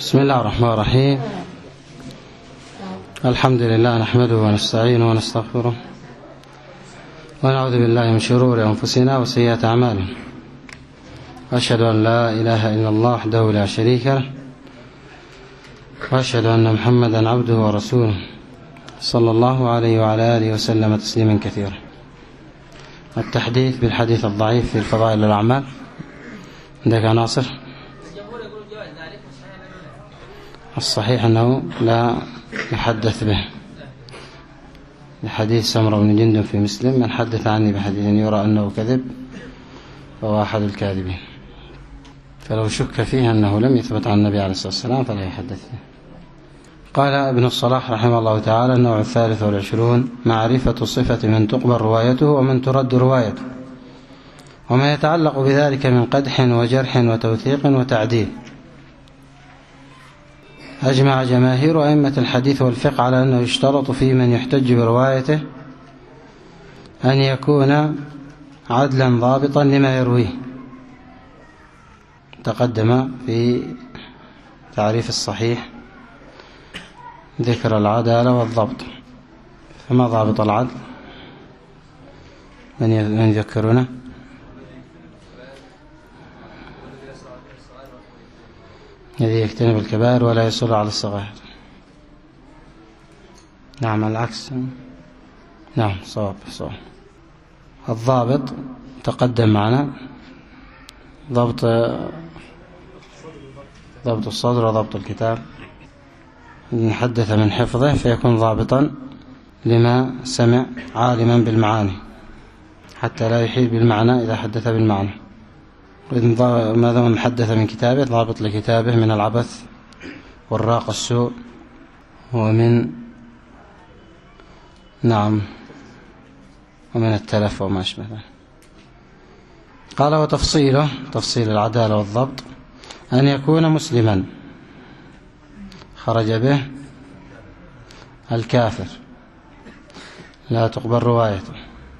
بسم الله الرحمن الرحيم. الحمد لله نحمده ونستعينه ونستغفره ونعوذ بالله من شرور أنفسنا وسيئات أعمالنا، وأشهد أن لا إله إلا الله وحده لا شريك له، وأشهد أن محمدا عبده ورسوله صلى الله عليه وعلى آله وسلم تسليما كثيرا. التحديث بالحديث الضعيف في الفضائل الأعمال. عندك ناصر؟ الصحيح أنه لا يحدث به، لحديث سمرة بن جندب في مسلم: من حدث عني بحديث يرى أنه كذب فهو أحد الكاذبين. فلو شك فيه أنه لم يثبت عن النبي عليه الصلاة والسلام فلا يحدث به. قال ابن الصلاح رحمه الله تعالى: النوع 23: معرفة صفة من تقبل روايته ومن ترد روايته، وما يتعلق بذلك من قدح وجرح وتوثيق وتعديل. أجمع جماهير أئمة الحديث والفقه على أنه يشترط في من يحتج بروايته أن يكون عدلا ضابطا لما يرويه. تقدم في تعريف الصحيح ذكر العدالة والضبط، فما ضابط العدل؟ من يذكرنا؟ الذي يجتنب الكبائر ولا يصر على الصغائر. نعم، العكس. نعم، صواب. الضابط تقدم معنا ضبط الصدر وضبط الكتاب. إن حدث من حفظه فيكون ضابطا لما سمع، عالما بالمعاني حتى لا يحيل بالمعنى إذا حدث بالمعنى. ماذا من حدث من كتابه ضابط لكتابه من العبث والراق السوء ومن ومن التلف وما أشبه ذلك. قال: وتفصيله، تفصيل العدالة والضبط، أن يكون مسلما خرج به الكافر لا تقبل روايته،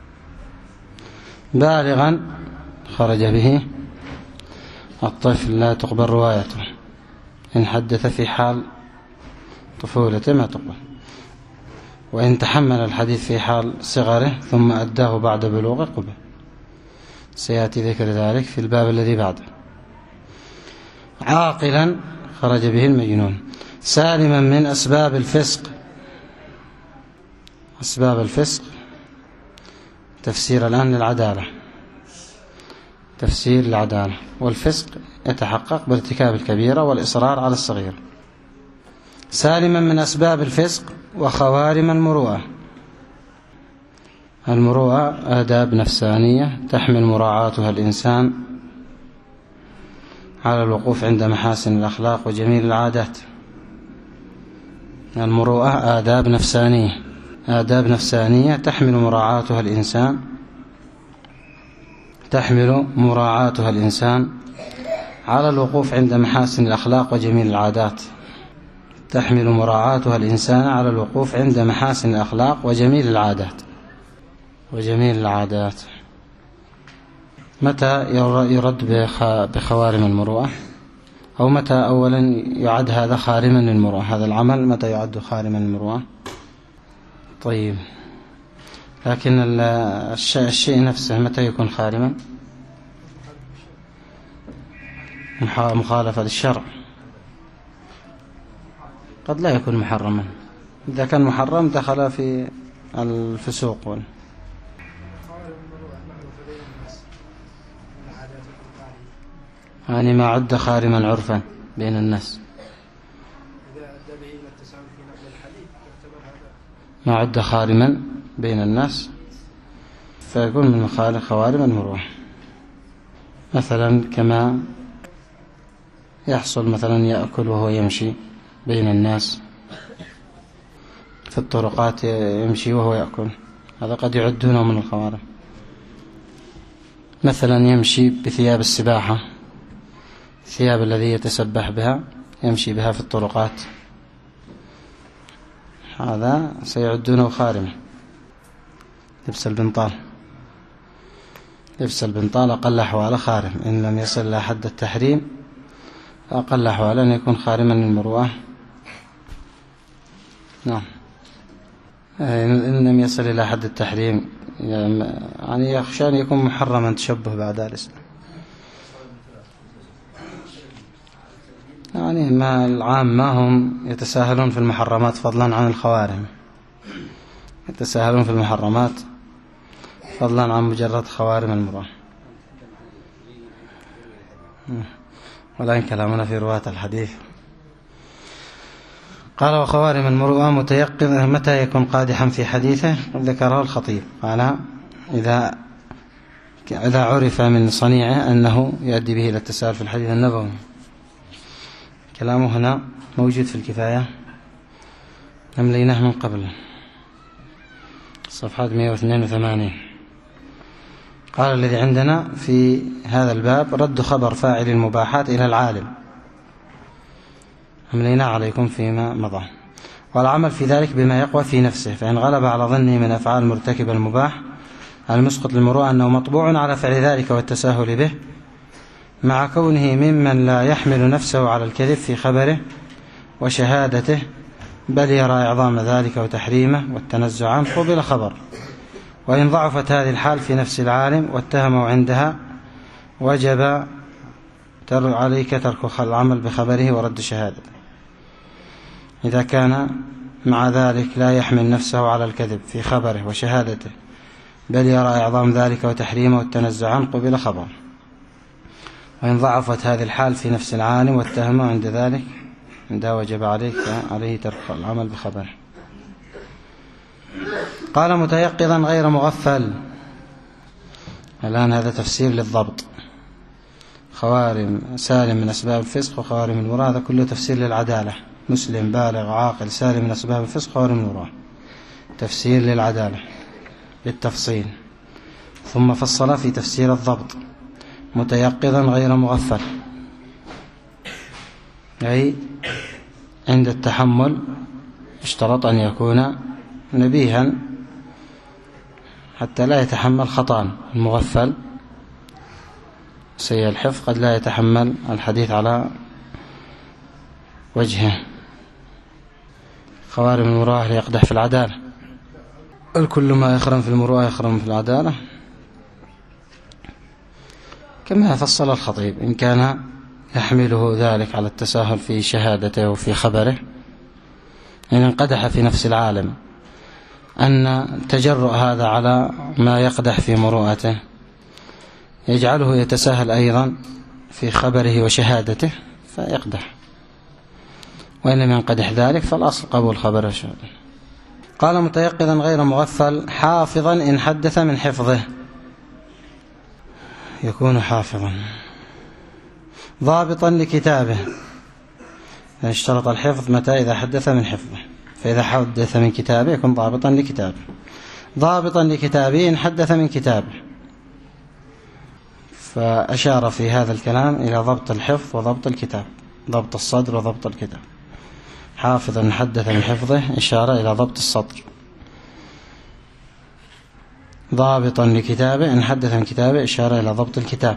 بالغا خرج به الطفل لا تقبل روايته، إن حدث في حال طفولته ما تقبل، وإن تحمل الحديث في حال صغره ثم أداه بعد بلوغه قبل. سيأتي ذكر ذلك في الباب الذي بعده. عاقلا خرج به المجنون، سالما من أسباب الفسق. أسباب الفسق تفسير الآن للعدالة، تفسير العدالة. والفسق يتحقق بارتكاب الكبيرة والإصرار على الصغيرة. سالما من أسباب الفسق وخوارم المروءة. المروءة آداب نفسانية تحمل مراعاتها الإنسان على الوقوف عند محاسن الأخلاق وجميل العادات. المروءة آداب نفسانية تحمل مراعاتها الإنسان على الوقوف عند محاسن الأخلاق وجميل العادات. تحمل مراعاتها الإنسان على الوقوف عند محاسن الأخلاق وجميل العادات. متى يرد بخوارم المروءة؟ أو متى أولا يعد هذا خارما للمروءة؟ هذا العمل متى يعد خارما للمروءة؟ طيب، لكن الشيء نفسه متى يكون خارما؟ مخالفة للشرع. قد لا يكون محرما، إذا كان محرم دخل في الفسوق. يعني ما عد خارما عرفا بين الناس، ما عد خارما بين الناس فيكون من خوارم المروءة. مثلا كما يحصل مثلا يأكل وهو يمشي بين الناس في الطرقات، يمشي وهو يأكل، هذا قد يعدونه من الخوارم. مثلا يمشي بثياب السباحة، الثياب الذي يتسبح بها يمشي بها في الطرقات، هذا سيعدونه خارما. لبس البنطال أقل أحوال خارم إن لم يصل إلى حد التحريم أقل أحوال أن يكون خارما للمروءة. نعم. إن لم يصل إلى حد التحريم يعني يخشى أن يكون محرما تشبه بعد الإسلام. يعني ما العام ما هم يتساهلون في المحرمات فضلا عن الخوارم، يتساهلون في المحرمات فضلا عن مجرد خوارم المروءة. والآن كلامنا في رواة الحديث. قال وخوارم المروءة متيقظ متى يكون قادحا في حديثه؟ ذكره الخطيب قال إذا عرف من صنيعه أنه يؤدي به إلى التساهل في الحديث النبوي. كلامه هنا موجود في الكفاية، نمليناه من قبل صفحة 182. قال الذي عندنا في هذا الباب رد خبر فاعل المباحات إلى العالم، أملينا عليكم فيما مضى، والعمل في ذلك بما يقوى في نفسه، فإن غلب على ظنه من أفعال مرتكب المباح المسقط للمروءة أنه مطبوع على فعل ذلك والتساهل به، مع كونه ممن لا يحمل نفسه على الكذب في خبره وشهادته، بل يرى إعظام ذلك وتحريمه والتنزع عنه، قبل خبر. وإن ضعفت هذه الحال في نفس العالم واتهمه عندها وجب عليك ترك العمل بخبره ورد شهادته. إذا كان مع ذلك لا يحمل نفسه على الكذب في خبره وشهادته، بل يرى إعظام ذلك وتحريمه والتنزع عنه، قبل خبر. وإن ضعفت هذه الحال في نفس العالم واتهمه عند ذلك عندها وجب عليه ترك العمل بخبره. قال متيقظا غير مغفل. الآن هذا تفسير للضبط. خوارم سالم من أسباب الفسق وخوارم المروءة، هذا كله تفسير للعدالة. مسلم بالغ عاقل سالم من أسباب الفسق وخوارم المروءة، تفسير للعدالة بالتفصيل. ثم فصل في تفسير الضبط متيقظا غير مغفل، أي عند التحمل اشترط أن يكون نبيها حتى لا يتحمل خطأ. المغفل سيء الحفظ قد لا يتحمل الحديث على وجهه. خوارم المروءة يقدح في العدالة، الكل ما يخرم في المروءة يخرم في العدالة، كما فصل الخطيب. إن كان يحمله ذلك على التساهل في شهادته وفي خبره، إن انقدح في نفس العالم أن تجرؤ هذا على ما يقدح في مروءته يجعله يتساهل أيضا في خبره وشهادته فيقدح، وإن لم ينقدح ذلك فالأصل قبول خبره وشهادته. قال متيقظا غير مغفل حافظا إن حدث من حفظه، يكون حافظا ضابطا لكتابه، اشترط الحفظ متى؟ إذا حدث من حفظه، فإذا حدث من كتابه يكون ضابطا لكتابه. ضابطا لكتابه إن حدث من كتابه، فأشار في هذا الكلام إلى ضبط الحفظ وضبط الكتاب، ضبط الصدر وضبط الكتاب. حافظا إن حدث من حفظه إشارة إلى ضبط الصدر، ضابطا لكتابه إن حدث من كتابه إشارة إلى ضبط الكتاب،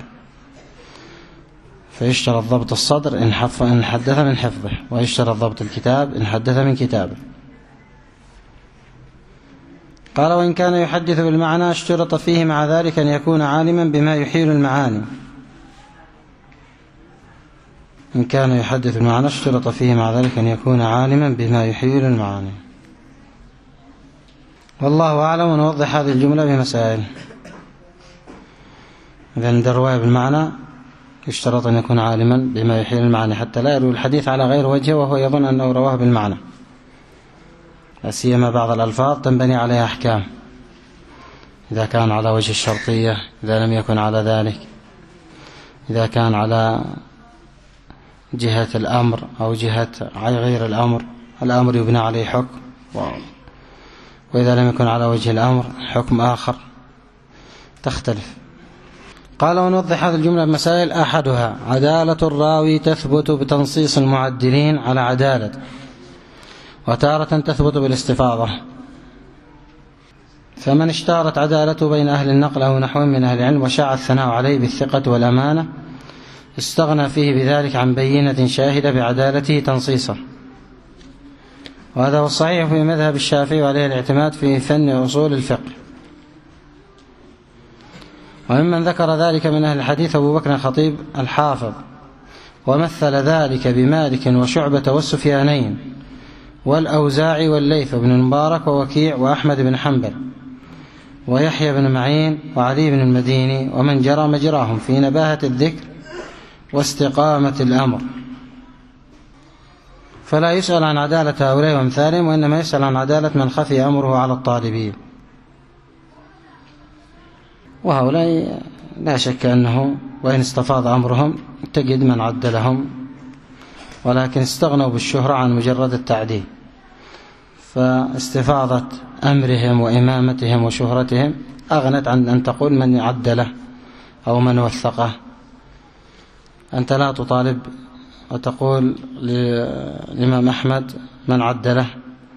فيشترط ضبط الصدر إن حدث من حفظه، ويشترط ضبط الكتاب إن حدث من كتابه. قال وإن كان يحدث بالمعنى اشترط فيه مع ذلك أن يكون عالما بما يحيل المعاني. إن كان يحدث بالمعنى اشترط فيه مع ذلك أن يكون عالما بما يحيل المعاني. والله أعلم. ونوضح هذه الجملة بمسائل. إذا عند الرواية بالمعنى يشترط أن يكون عالما بما يحيل المعاني حتى لا يروي الحديث على غير وجهه وهو يظن أنه رواه بالمعنى، لا سيما بعض الألفاظ تنبني عليها أحكام، إذا كان على وجه الشرطية، إذا لم يكن على ذلك، إذا كان على جهة الأمر أو جهة غير الأمر، الأمر يبنى عليه حكم، وإذا لم يكن على وجه الأمر حكم آخر، تختلف. قال ونوضح هذه الجملة بمسائل. أحدها عدالة الراوي تثبت بتنصيص المعدلين على عدالته، وتارة تثبت بالاستفاضة. فمن اشتهرت عدالته بين أهل النقل أو نحو من أهل العلم وشاع الثناء عليه بالثقة والأمانة استغنى فيه بذلك عن بينة شاهدة بعدالته تنصيصا، وهذا هو الصحيح في مذهب الشافعي، وعليه الاعتماد في فن أصول الفقه. وممن ذكر ذلك من أهل الحديث أبو بكر الخطيب الحافظ، ومثل ذلك بمالك وشعبة والسفيانين والأوزاعي والليث بن المبارك ووكيع وأحمد بن حنبل ويحيى بن معين وعلي بن المديني ومن جرى مجراهم في نباهة الذكر واستقامة الأمر. فلا يسأل عن عدالة هؤلاء وامثالهم، وإنما يسأل عن عدالة من خفي أمره على الطالبين. وهؤلاء لا شك أنه وإن استفاض أمرهم تجد من عدلهم، ولكن استغنوا بالشهرة عن مجرد التعديل، فاستفاضة أمرهم وإمامتهم وشهرتهم أغنت عن أن تقول من عدله أو من وثقه. أنت لا تطالب وتقول للإمام أحمد من عدله،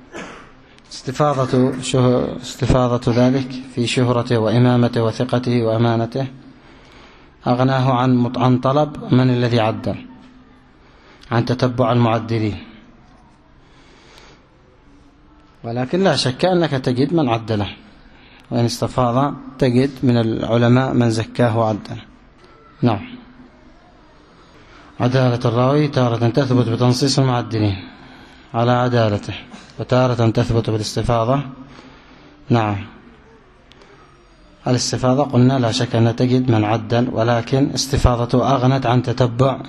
استفاضة ذلك في شهرته وإمامته وثقته وأمانته أغناه عن طلب من الذي عدل، عن تتبع المعدلين. ولكن لا شك أنك تجد من عدله، وإن استفاض تجد من العلماء من زكاه وعدله. نعم. عدالة الراوي تارة تثبت بتنصيص المعدلين على عدالته، وتارة تثبت بالاستفاضة. نعم، الاستفاضة قلنا لا شك أن تجد من عدل، ولكن استفاضته أغنت عن تتبع،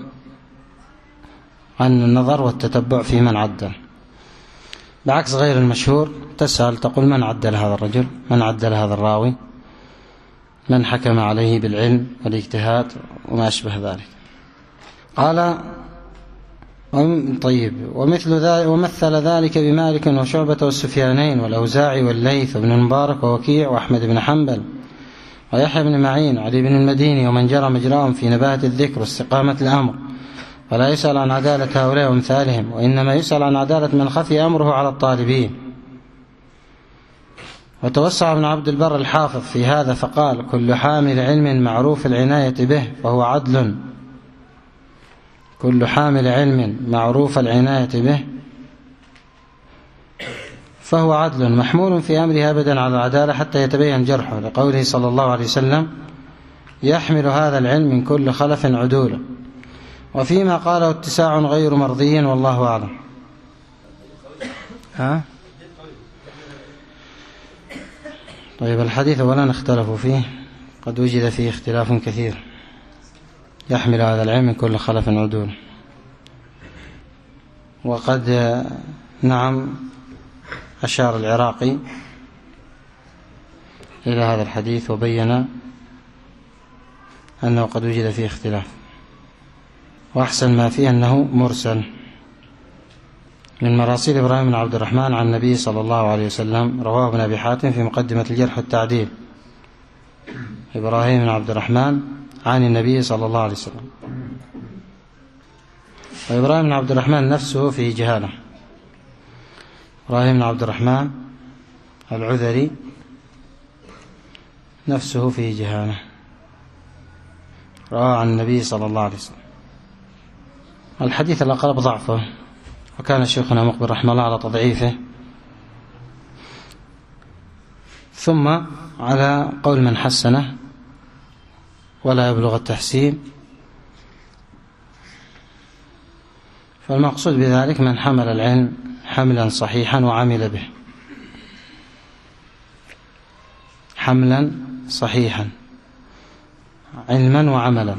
عن النظر والتتبع في من عدل، بعكس غير المشهور تسأل تقول من عدل هذا الرجل، من عدل هذا الراوي، من حكم عليه بالعلم والاجتهاد وما أشبه ذلك. قال طيب ومثل ذلك بمالك وشعبة والسفيانين والأوزاعي والليث بن المبارك ووكيع وأحمد بن حنبل ويحيى بن معين وعلي بن المديني ومن جرى مجراهم في نباهة الذكر واستقامة الأمر. ولا يسأل عن عدالة هؤلاء وامثالهم، وإنما يسأل عن عدالة من خفي أمره على الطالبين. وتوسع ابن عبد البر الحافظ في هذا فقال: كل حامل علم معروف العناية به فهو عدل، كل حامل علم معروف العناية به فهو عدل محمول في أمره أبدا على العدالة حتى يتبين جرحه، لقوله صلى الله عليه وسلم: يحمل هذا العلم من كل خلف عدوله. وفيما قاله اتساع غير مرضي والله أعلم. طيب، الحديث ولا اختلفوا فيه، قد وجد فيه اختلاف كثير. يحمل هذا العلم من كل خلف عدول، وقد نعم أشار العراقي إلى هذا الحديث وبين أنه قد وجد فيه اختلاف، وأحسن ما فيه أنه مرسل من مراسيل إبراهيم بن عبد الرحمن عن النبي صلى الله عليه وسلم، رواه ابن أبي حاتم في مقدمة الجرح والتعديل. إبراهيم بن عبد الرحمن عن النبي صلى الله عليه وسلم. وإبراهيم بن عبد الرحمن نفسه فيه جهالة. إبراهيم بن عبد الرحمن العذري نفسه فيه جهالة، رواه عن النبي صلى الله عليه وسلم. الحديث الأقرب ضعفه، وكان شيخنا مقبل رحمه الله على تضعيفه، ثم على قول من حسنه ولا يبلغ التحسين. فالمقصود بذلك من حمل العلم حملا صحيحا وعمل به، حملا صحيحا علما وعملا،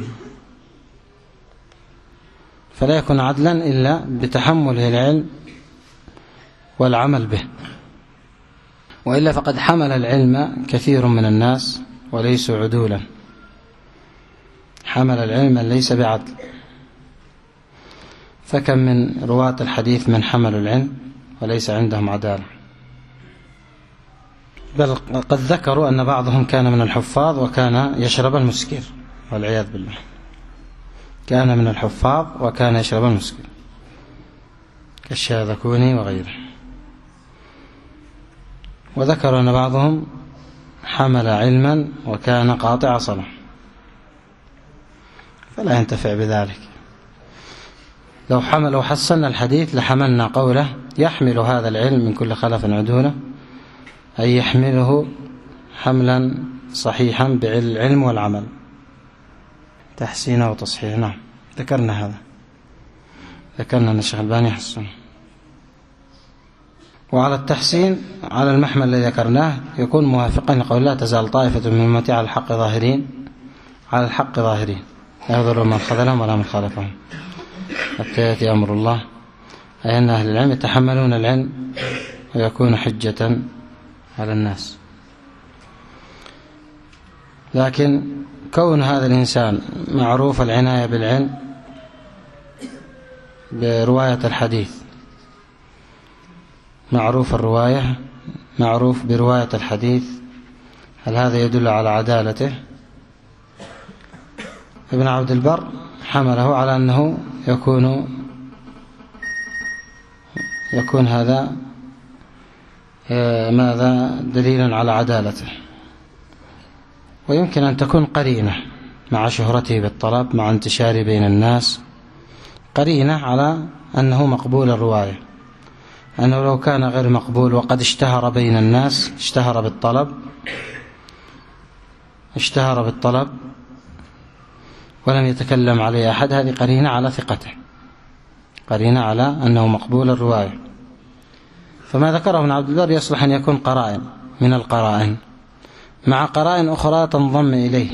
فلا يكون عدلا إلا بتحمله العلم والعمل به، وإلا فقد حمل العلم كثير من الناس وليسوا عدولا، حمل العلم ليس بعدل. فكم من رواة الحديث من حملوا العلم وليس عندهم عدالة، بل قد ذكروا أن بعضهم كان من الحفاظ وكان يشرب المسكر والعياذ بالله، كان من الحفاظ وكان يشرب المسكر كالشاذكوني وغيره. وذكر أن بعضهم حمل علما وكان قاطع صلاة، فلا ينتفع بذلك. لو حسنا الحديث لحملنا قوله يحمل هذا العلم من كل خلف عدوله، أي يحمله حملا صحيحا بالعلم والعمل، تحسين وتصحيح. نعم ذكرنا هذا، ذكرنا أن الشيخ الألباني حسن. وعلى التحسين على المحمل الذي ذكرناه يكون موافقا لقول لا تزال طائفة من أمتي على الحق ظاهرين، على الحق ظاهرين لا يضر من خذلهم ولا من خالفهم حتى يأتي أمر الله، أي أن أهل العلم يتحملون العلم ويكون حجة على الناس. لكن كون هذا الإنسان معروف العناية بالعلم برواية الحديث، معروف الرواية، معروف برواية الحديث، هل هذا يدل على عدالته؟ ابن عبد البر حمله على أنه يكون هذا ماذا دليلا على عدالته. ويمكن أن تكون قرينة مع شهرته بالطلب، مع انتشاره بين الناس، قرينة على أنه مقبول الرواية، أنه لو كان غير مقبول وقد اشتهر بين الناس، اشتهر بالطلب ولم يتكلم عليه أحد، هذه قرينة على ثقته، قرينة على أنه مقبول الرواية. فما ذكره ابن عبد البر يصلح أن يكون قرائن من القرائن مع قرائن أخرى تنضم إليه.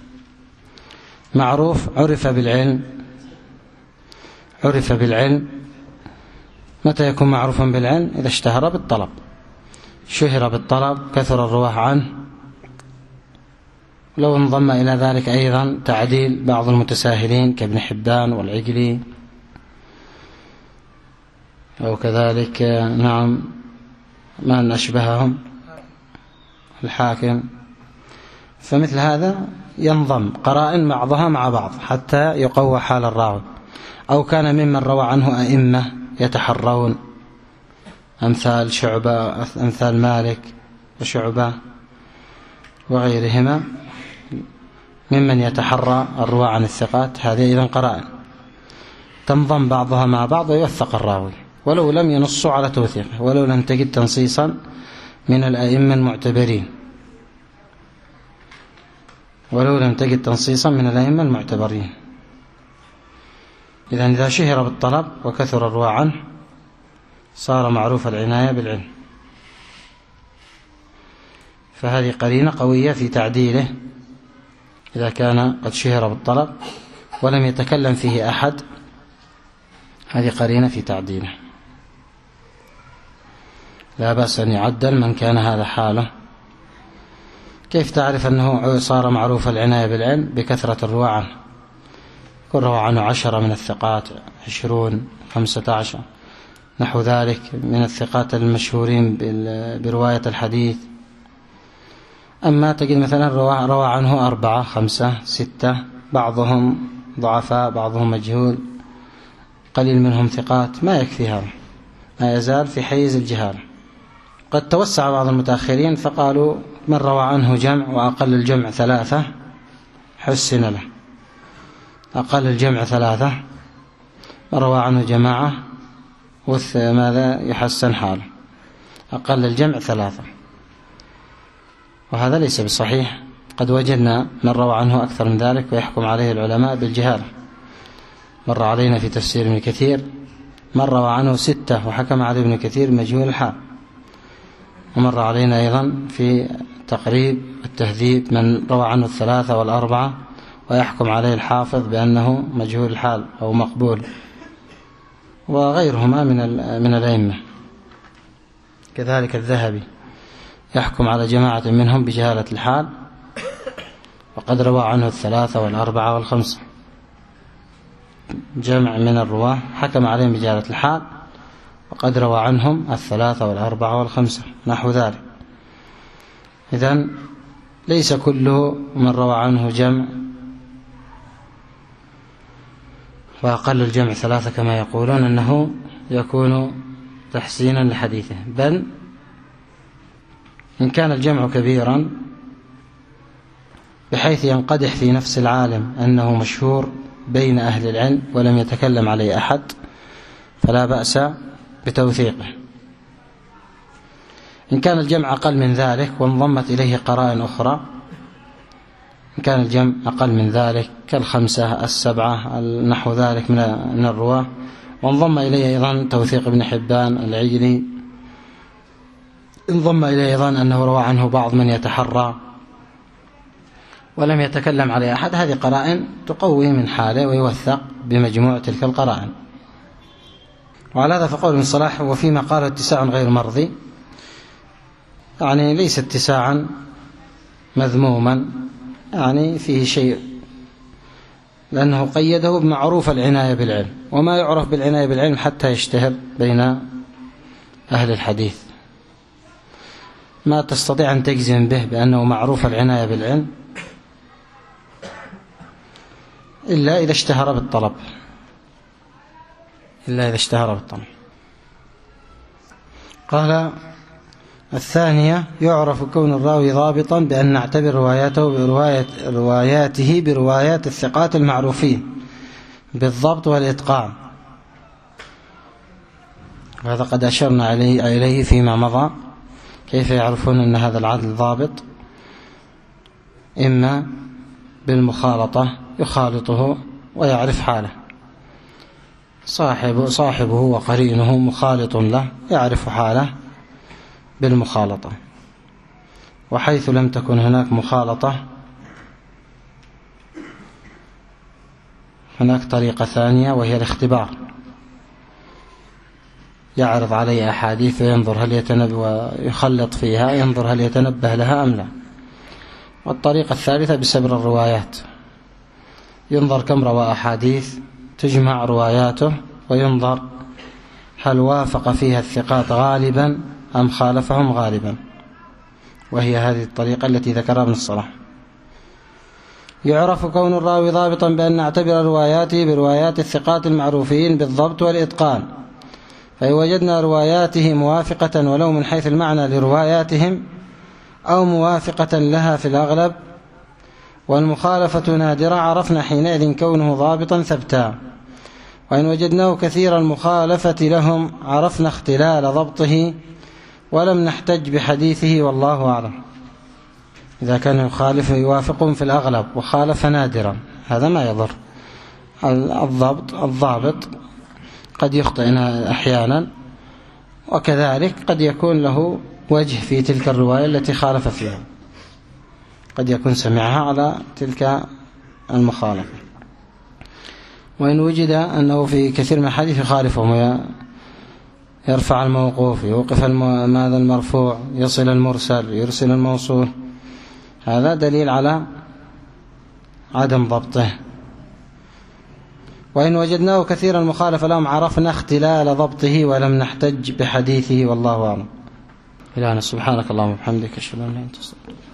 معروف عرف بالعلم، متى يكون معروفا بالعلم؟ إذا اشتهر بالطلب، شهر بالطلب، كثر الرواه عنه. لو انضم إلى ذلك أيضا تعديل بعض المتساهلين كابن حبان والعجلي، أو كذلك نعم من أشبههم الحاكم، فمثل هذا ينضم قرائن بعضها مع بعض حتى يقوى حال الراوي. أو كان ممن روى عنه أئمة يتحرون، أمثال شعبة، أمثال مالك وشعبة وغيرهما، ممن يتحرى الرواة عن الثقات، هذه إذن قرائن تنضم بعضها مع بعض ويوثق الراوي ولو لم ينصوا على توثيقه، ولو لم تجد تنصيصا من الأئمة المعتبرين، إذن إذا شهر بالطلب وكثر الرواة عنه صار معروف العناية بالعلم، فهذه قرينة قوية في تعديله إذا كان قد شهر بالطلب ولم يتكلم فيه أحد، هذه قرينة في تعديله، لا بأس أن يعدل من كان هذا حاله. كيف تعرف أنه صار معروف العناية بالعلم؟ بكثرة الرواة عنه، يكون روى عنه 10 من الثقات، 20، 15 نحو ذلك من الثقات المشهورين برواية الحديث. أما تجد مثلا روى عنه 4، 5، 6، بعضهم ضعفاء، بعضهم مجهول، قليل منهم ثقات، ما يكفي هذا، ما يزال في حيز الجهالة. قد توسع بعض المتأخرين فقالوا من روى عنه جمع وأقل الجمع 3 حسن له، أقل الجمع 3، من روى عنه جماعة ماذا يحسن حاله، أقل الجمع 3، وهذا ليس بصحيح. قد وجدنا من روى عنه أكثر من ذلك ويحكم عليه العلماء بالجهالة. مر علينا في تفسير ابن كثير من روى عنه 6 وحكم عليه ابن كثير مجهول الحال، ومر علينا أيضا في تقريب التهذيب من روى عنه 3 و4 ويحكم عليه الحافظ بأنه مجهول الحال أو مقبول، وغيرهما من الأئمة. كذلك الذهبي يحكم على جماعة منهم بجهالة الحال، وقد روى عنه 3 و4 و5، جمع من الرواة حكم عليهم بجهالة الحال وقد روى عنهم 3 و4 و5 نحو ذلك. إذن ليس كله من روى عنه جمع وأقل الجمع 3 كما يقولون أنه يكون تحسينا لحديثه، بل إن كان الجمع كبيرا بحيث ينقدح في نفس العالم أنه مشهور بين أهل العلم ولم يتكلم عليه أحد، فلا بأس بتوثيقه. إن كان الجمع أقل من ذلك وانضمت إليه قرائن أخرى، إن كان الجمع أقل من ذلك كالخمسة السبعة نحو ذلك من الرواة، وانضم إليه أيضا توثيق ابن حبان العجلي، انضم إليه أيضا أنه روى عنه بعض من يتحرى ولم يتكلم عليه أحد، هذه قرائن تقوي من حاله ويوثق بمجموع تلك القرائن. وعلى هذا فقول ابن صلاح وفيما قال اتساع غير مرضي، يعني ليس اتساعا مذموما، يعني فيه شيء، لأنه قيده بمعروف العناية بالعلم، وما يعرف بالعناية بالعلم حتى يشتهر بين أهل الحديث، ما تستطيع أن تجزم به بأنه معروف العناية بالعلم إلا إذا اشتهر بالطلب، قال الثانية يعرف كون الراوي ضابطا بأن نعتبر رواياته بروايات الثقات المعروفين بالضبط والإتقان، وهذا قد أشرنا إليه فيما مضى. كيف يعرفون أن هذا العدل ضابط؟ إما بالمخالطة، يخالطه ويعرف حاله، صاحبه وقرينه مخالط له يعرف حاله بالمخالطة. وحيث لم تكن هناك مخالطة هناك طريقة ثانية وهي الاختبار، يعرض عليه أحاديث وينظر هل يتنبه ويخلط فيها، ينظر هل يتنبه لها أم لا. والطريقة الثالثة بسبر الروايات، ينظر كم روى أحاديث، تجمع رواياته وينظر هل وافق فيها الثقات غالبا أم خالفهم غالبا، وهي هذه الطريقة التي ذكرها ابن الصلاح. يعرف كون الراوي ضابطا بأن نعتبر رواياته بروايات الثقات المعروفين بالضبط والإتقان، فإن وجدنا رواياته موافقة ولو من حيث المعنى لرواياتهم أو موافقة لها في الأغلب والمخالفة نادرة، عرفنا حينئذ كونه ضابطا ثبتا. وإن وجدناه كثير المخالفة لهم عرفنا اختلال ضبطه ولم نحتج بحديثه، والله أعلم. إذا كان يخالف يوافقهم في الأغلب وخالف نادرا هذا ما يضر. الضابط قد يخطئ أحيانا، وكذلك قد يكون له وجه في تلك الرواية التي خالف فيها، قد يكون سمعها على تلك المخالفة. وإن وجد أنه في كثير من الحديث يخالفهم، يرفع الموقوف، يوقف ماذا المرفوع، يصل المرسل، يرسل الموصول، هذا دليل على عدم ضبطه. وإن وجدناه كثيرا المخالفة لهم عرفنا اختلال ضبطه ولم نحتج بحديثه، والله أعلم. إلهنا سبحانك اللهم وبحمدك أشهد أن لا إله إلا أنت أستغفرك.